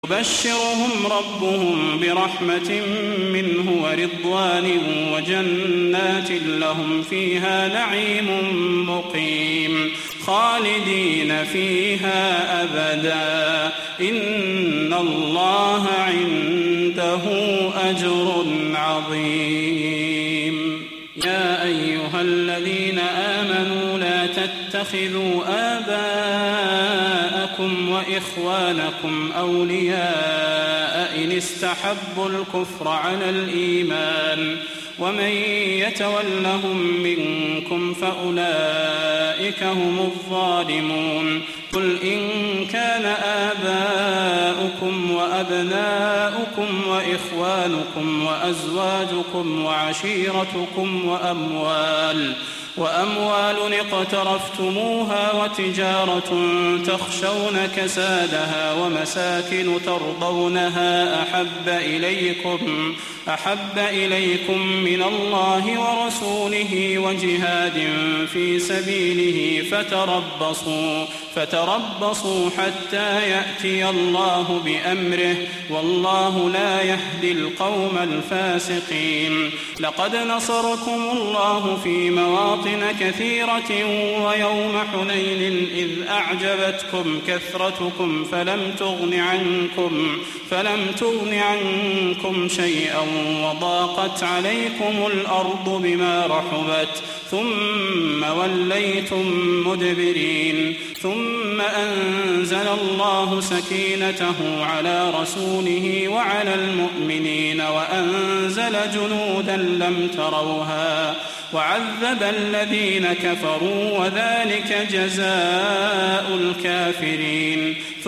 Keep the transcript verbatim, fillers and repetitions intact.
يبشرهم ربهم برحمة منه ورضوان وجنات لهم فيها نعيم مقيم خالدين فيها أبدا إن الله عنده أجر عظيم. يا أيها الذين آمنوا لا تتخذوا آباءكم وإخوانكم أولياء إن استحبوا الكفر على الإيمان ومن يتولهم منكم فأولئك هم الظالمون. قل إن كان آباؤكم وأبناؤكم وإخوانكم وأزواجكم وعشيرتكم وأموال وأموال اقترفتموها وتجارة تخشون كسادها ومساكن ترضونها أحب إليكم أحب إليكم من الله ورسوله وجهاد في سبيله فتربصوا فتربصوا حتى يأتي الله بأمره والله لا يهدي القوم الفاسقين. لقد نصركم الله في مواطن كثيرة ويوم حنين إذ أعجبتكم كثرتكم فلم تغن عنكم فلم تغن عنكم شيئا وضاقت عليكم الأرض بما رحبت ثم وليتم مدبرين. ثم أنزل الله سكينته على رسوله وعلى المؤمنين وأنزل جنودا لم تروها وعذب الذين كفروا وذلك جزاء الكافرين.